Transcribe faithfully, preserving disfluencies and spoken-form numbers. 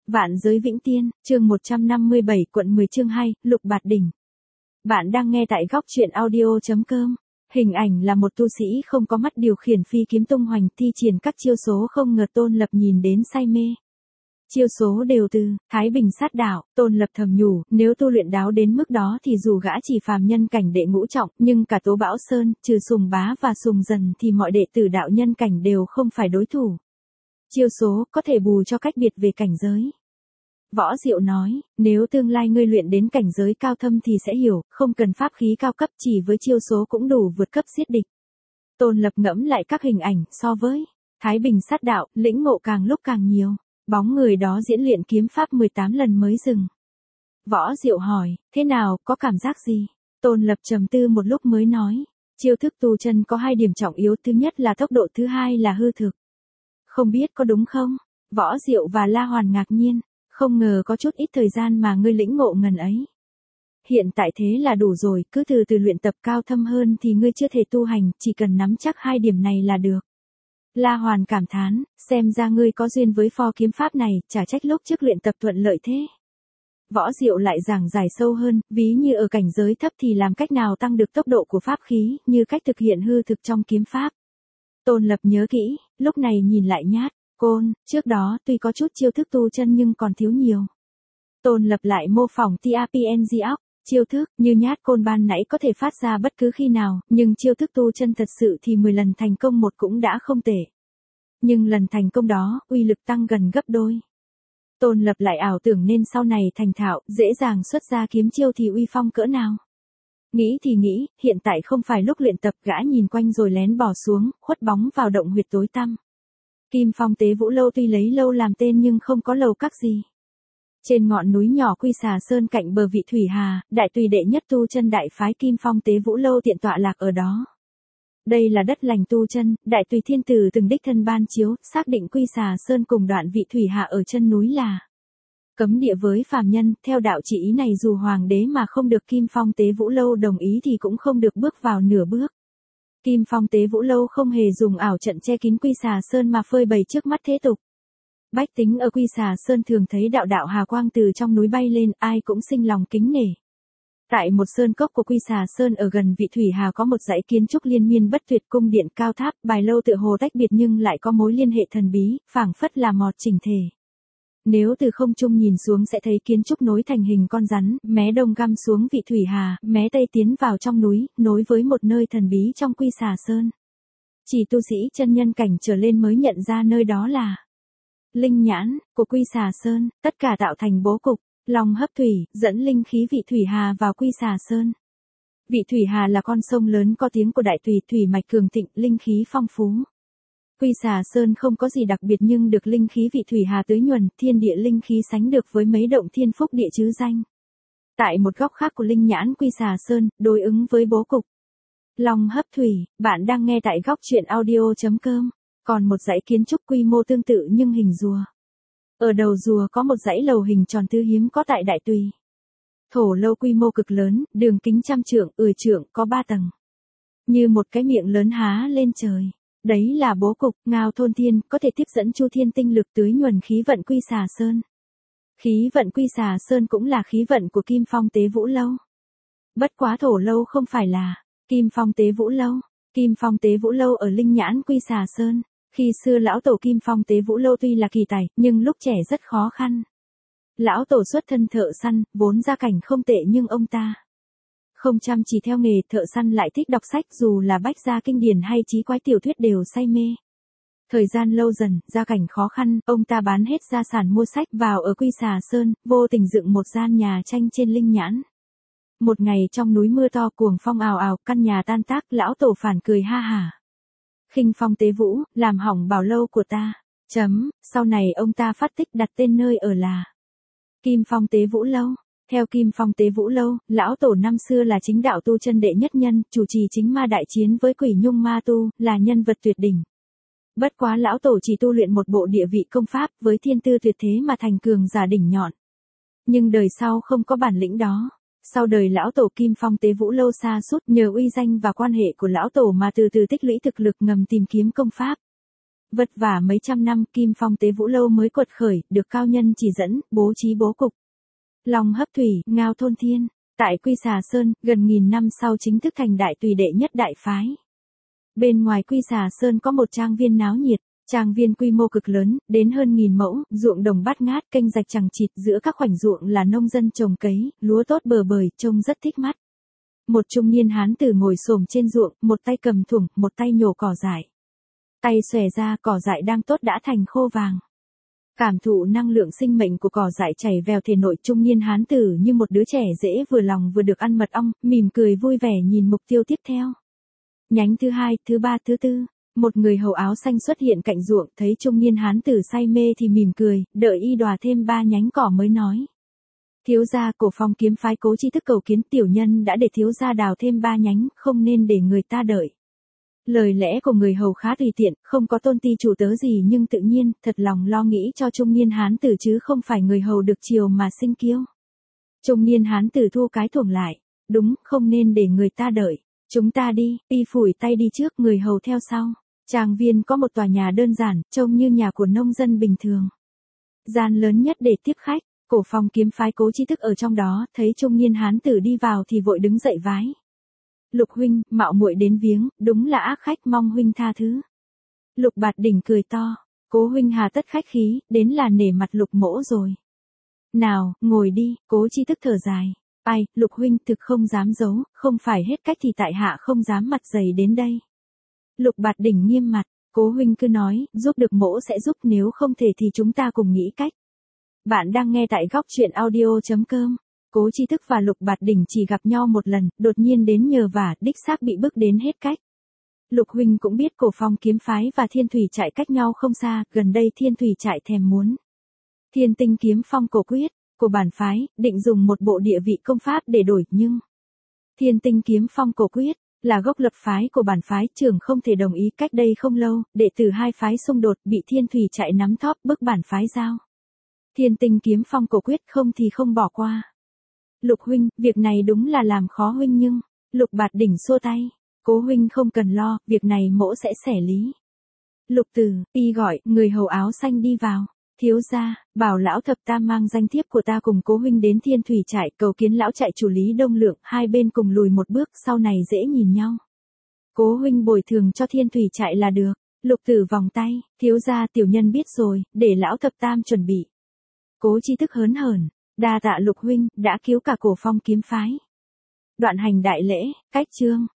Vạn giới vĩnh tiên, chương một trăm năm mươi bảy, quận mười chương hai, Lục Bạt Đỉnh. Bạn đang nghe tại góc truyện audio.com. Hình ảnh là một tu sĩ không có mắt điều khiển phi kiếm tung hoành thi triển các chiêu số không ngờ Tôn Lập nhìn đến say mê. Chiêu số đều từ Thái Bình sát đạo, Tôn Lập thầm nhủ, nếu tu luyện đáo đến mức đó thì dù gã chỉ phàm nhân cảnh đệ ngũ trọng, nhưng cả Tố Bão Sơn, trừ Sùng Bá và Sùng Dần thì mọi đệ tử đạo nhân cảnh đều không phải đối thủ. Chiêu số có thể bù cho cách biệt về cảnh giới. Võ Diệu nói, nếu tương lai ngươi luyện đến cảnh giới cao thâm thì sẽ hiểu, không cần pháp khí cao cấp, chỉ với chiêu số cũng đủ vượt cấp giết địch. Tôn Lập ngẫm lại các hình ảnh so với Thái Bình sát đạo, lĩnh ngộ càng lúc càng nhiều. Bóng người đó diễn luyện kiếm pháp mười tám lần mới dừng. Võ Diệu hỏi, thế nào, có cảm giác gì? Tôn Lập trầm tư một lúc mới nói, chiêu thức tu chân có hai điểm trọng yếu, thứ nhất là tốc độ, thứ hai là hư thực. Không biết có đúng không? Võ Diệu và La Hoàn ngạc nhiên, không ngờ có chút ít thời gian mà ngươi lĩnh ngộ ngần ấy. Hiện tại thế là đủ rồi, cứ từ từ luyện tập cao thâm hơn thì ngươi chưa thể tu hành, chỉ cần nắm chắc hai điểm này là được. La Hoàn cảm thán, xem ra ngươi có duyên với pho kiếm pháp này, chả trách lúc trước luyện tập thuận lợi thế. Võ Diệu lại giảng giải sâu hơn, ví như ở cảnh giới thấp thì làm cách nào tăng được tốc độ của pháp khí, như cách thực hiện hư thực trong kiếm pháp. Tôn Lập nhớ kỹ, lúc này nhìn lại Nhát Côn, trước đó tuy có chút chiêu thức tu chân nhưng còn thiếu nhiều. Tôn Lập lại mô phỏng tê rờ pê en giê óc, chiêu thức như Nhát Côn ban nãy có thể phát ra bất cứ khi nào, nhưng chiêu thức tu chân thật sự thì mười lần thành công một cũng đã không tệ. Nhưng lần thành công đó, uy lực tăng gần gấp đôi. Tôn Lập lại ảo tưởng nên sau này thành thạo, dễ dàng xuất ra kiếm chiêu thì uy phong cỡ nào. Nghĩ thì nghĩ, hiện tại không phải lúc luyện tập, gã nhìn quanh rồi lén bỏ xuống, khuất bóng vào động huyệt tối tăm. Kim Phong Tế Vũ Lâu tuy lấy lâu làm tên nhưng không có lầu các gì. Trên ngọn núi nhỏ Quy Xà Sơn cạnh bờ Vị Thủy Hà, đại tùy đệ nhất tu chân đại phái Kim Phong Tế Vũ Lâu tiện tọa lạc ở đó. Đây là đất lành tu chân, đại tùy thiên tử từng đích thân ban chiếu, xác định Quy Xà Sơn cùng đoạn Vị Thủy Hà ở chân núi là cấm địa với phàm nhân, theo đạo chỉ ý này dù hoàng đế mà không được Kim Phong Tế Vũ Lâu đồng ý thì cũng không được bước vào nửa bước. Kim Phong Tế Vũ Lâu không hề dùng ảo trận che kín Quy Xà Sơn mà phơi bày trước mắt thế tục. Bách tính ở Quy Xà Sơn thường thấy đạo đạo hà quang từ trong núi bay lên, ai cũng sinh lòng kính nể. Tại một sơn cốc của Quy Xà Sơn ở gần Vị Thủy Hà có một dãy kiến trúc liên miên bất tuyệt, cung điện cao tháp, bài lâu tựa hồ tách biệt nhưng lại có mối liên hệ thần bí, phảng phất là một chỉnh thể. Nếu từ không trung nhìn xuống sẽ thấy kiến trúc nối thành hình con rắn, mé đông găm xuống Vị Thủy Hà, mé tây tiến vào trong núi, nối với một nơi thần bí trong Quy Xà Sơn. Chỉ tu sĩ chân nhân cảnh trở lên mới nhận ra nơi đó là linh nhãn của Quy Xà Sơn, tất cả tạo thành bố cục, lòng hấp thủy, dẫn linh khí Vị Thủy Hà vào Quy Xà Sơn. Vị Thủy Hà là con sông lớn có tiếng của đại tùy, thủy mạch cường thịnh, linh khí phong phú. Quy Xà Sơn không có gì đặc biệt nhưng được linh khí Vị Thủy Hà tưới nhuần, thiên địa linh khí sánh được với mấy động thiên phúc địa chứ danh. Tại một góc khác của linh nhãn Quy Xà Sơn, đối ứng với bố cục lòng hấp thủy, bạn đang nghe tại góc truyện audio.com. Còn một dãy kiến trúc quy mô tương tự nhưng hình rùa. Ở đầu rùa có một dãy lầu hình tròn tư hiếm có tại đại tùy. Thổ lâu quy mô cực lớn, đường kính trăm trượng, ười trượng, có ba tầng. Như một cái miệng lớn há lên trời. Đấy là bố cục, ngao thôn thiên, có thể tiếp dẫn chu thiên tinh lực tưới nhuần khí vận Quy Xà Sơn. Khí vận Quy Xà Sơn cũng là khí vận của Kim Phong Tế Vũ Lâu. Bất quá thổ lâu không phải là Kim Phong Tế Vũ Lâu. Kim Phong Tế Vũ Lâu ở linh nhãn Quy Xà Sơn. Khi xưa lão tổ Kim Phong Tế Vũ Lâu tuy là kỳ tài, nhưng lúc trẻ rất khó khăn. Lão tổ xuất thân thợ săn, vốn gia cảnh không tệ nhưng ông ta không chăm chỉ theo nghề thợ săn lại thích đọc sách, dù là bách gia kinh điển hay chí quái tiểu thuyết đều say mê. Thời gian lâu dần, gia cảnh khó khăn, ông ta bán hết gia sản mua sách vào ở Quy Xà Sơn, vô tình dựng một gian nhà tranh trên linh nhãn. Một ngày trong núi mưa to cuồng phong ào ào, căn nhà tan tác, lão tổ phản cười ha hả. Khinh Phong Tế Vũ, làm hỏng bảo lâu của ta. Chấm, sau này ông ta phát tích đặt tên nơi ở là Kim Phong Tế Vũ Lâu. Theo Kim Phong Tế Vũ Lâu, lão tổ năm xưa là chính đạo tu chân đệ nhất nhân, chủ trì chính ma đại chiến với Quỷ Nhung Ma Tu, là nhân vật tuyệt đỉnh. Bất quá lão tổ chỉ tu luyện một bộ địa vị công pháp, với thiên tư tuyệt thế mà thành cường giả đỉnh nhọn. Nhưng đời sau không có bản lĩnh đó. Sau đời lão tổ Kim Phong Tế Vũ Lâu sa sút, nhờ uy danh và quan hệ của lão tổ mà từ từ tích lũy thực lực ngầm tìm kiếm công pháp. Vất vả mấy trăm năm, Kim Phong Tế Vũ Lâu mới quật khởi, được cao nhân chỉ dẫn, bố trí bố cục. Long hấp thủy, ngao thôn thiên. Tại Quy Xà Sơn, gần nghìn năm sau chính thức thành đại tùy đệ nhất đại phái. Bên ngoài Quy Xà Sơn có một trang viên náo nhiệt, trang viên quy mô cực lớn, đến hơn nghìn mẫu, ruộng đồng bát ngát, kênh rạch chằng chịt, giữa các khoảnh ruộng là nông dân trồng cấy, lúa tốt bờ bời, trông rất thích mắt. Một trung niên hán tử ngồi xổm trên ruộng, một tay cầm thủng, một tay nhổ cỏ dại. Tay xòe ra, cỏ dại đang tốt đã thành khô vàng. Cảm thụ năng lượng sinh mệnh của cỏ dại chảy vào thể nội, trung niên hán tử như một đứa trẻ dễ vừa lòng vừa được ăn mật ong, mỉm cười vui vẻ nhìn mục tiêu tiếp theo. Nhánh thứ hai, thứ ba, thứ tư, một người hầu áo xanh xuất hiện cạnh ruộng, thấy trung niên hán tử say mê thì mỉm cười, đợi y đòa thêm ba nhánh cỏ mới nói. Thiếu gia, Cổ Phong kiếm phái Cố Chi Thức cầu kiến tiểu nhân đã để thiếu gia đào thêm ba nhánh, không nên để người ta đợi. Lời lẽ của người hầu khá tùy tiện, không có tôn ti chủ tớ gì nhưng tự nhiên, thật lòng lo nghĩ cho trung niên hán tử chứ không phải người hầu được chiều mà sinh kiêu. Trung niên hán tử thu cái thuồng lại, đúng, không nên để người ta đợi. Chúng ta đi, y phủi tay đi trước, người hầu theo sau. Trang viên có một tòa nhà đơn giản, trông như nhà của nông dân bình thường. Gian lớn nhất để tiếp khách, Cổ Phong kiếm phái Cố Chi Thức ở trong đó, thấy trung niên hán tử đi vào thì vội đứng dậy vái. Lục huynh, mạo muội đến viếng, đúng là ác khách, mong huynh tha thứ. Lục Bạt Đỉnh cười to, Cố huynh hà tất khách khí, đến là nể mặt Lục mỗ rồi. Nào, ngồi đi, Cố Chi Thức thở dài. Ai, Lục huynh thực không dám giấu, không phải hết cách thì tại hạ không dám mặt dày đến đây. Lục Bạt Đỉnh nghiêm mặt, Cố huynh cứ nói, giúp được mỗ sẽ giúp, nếu không thể thì chúng ta cùng nghĩ cách. Bạn đang nghe tại góc truyện audio chấm com. Cố Chi Thức và Lục Bạt Đỉnh chỉ gặp nhau một lần, đột nhiên đến nhờ vả, đích xác bị bức đến hết cách. Lục huynh cũng biết Cổ Phong kiếm phái và Thiên Thủy trại cách nhau không xa, gần đây Thiên Thủy trại thèm muốn Thiên Tinh kiếm phong cổ quyết của bản phái, định dùng một bộ địa vị công pháp để đổi, nhưng Thiên Tinh kiếm phong cổ quyết là gốc lập phái của bản phái, trưởng không thể đồng ý. Cách đây không lâu, đệ tử hai phái xung đột, bị Thiên Thủy trại nắm thóp bức bản phái giao Thiên Tinh kiếm phong cổ quyết, không thì không bỏ qua. Lục huynh, việc này đúng là làm khó huynh nhưng, Lục Bạt Đỉnh xua tay, Cố huynh không cần lo, việc này mỗ sẽ xẻ lý. Lục Tử, y gọi, người hầu áo xanh đi vào. Thiếu gia, bảo lão thập tam mang danh thiếp của ta cùng Cố huynh đến Thiên Thủy trại, cầu kiến lão trại chủ Lý Đông Lượng, hai bên cùng lùi một bước, sau này dễ nhìn nhau. Cố huynh bồi thường cho Thiên Thủy trại là được. Lục Tử vòng tay, thiếu gia, tiểu nhân biết rồi, để lão thập tam chuẩn bị. Cố Chi Thức hớn hởn, đa tạ Lục huynh, đã cứu cả Cổ Phong kiếm phái. Đoạn hành đại lễ, cách chương.